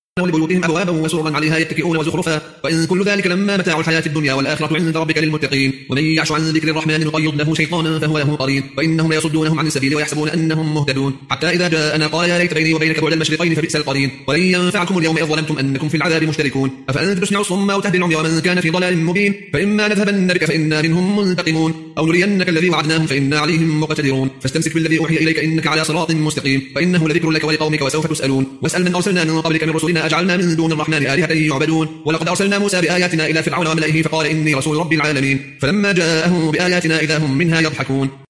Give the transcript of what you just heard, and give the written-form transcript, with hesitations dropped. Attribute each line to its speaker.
Speaker 1: لبيوتهم أبوابا وسررا عليها يتكئون وزخرفا وإن كل ذلك لما متاع الحياة الدنيا والآخرة عند ربك للمتقين ومن يعش عن ذكر الرحمن نقيض له شيطانا فهو له قرين وإنهم يصدونهم عن السبيل ويحسبون أنهم مهتدون حتى إذا جاءنا قال يا ليت بيني وبينك بعد المشرقين فبئس القرين ولن ينفعكم اليوم إذ ظلمتم أنكم في العذاب مشتركون أفأنت تسمع الصم أو تهدي العمي ومن كان في ضلال مبين فإما نذهبن بك فإنا منهم منتقمون أو نرينك الذي وعدناهم فإنا عليهم مقتدرون فاستمسك بالذي أوحي إليك إنك على صراط مستقيم فإنه لذكر لك ولقومك وسوف تسألون واسأل من أرسلنا من قبلك من رسلنا أجعلنا من دون الرحمن آلهة يعبدون ولقد أرسلنا موسى بآياتنا إلى فرعون وملئه فقال إني رسول رب العالمين فلما جاءهم بآياتنا إذا هم منها يضحكون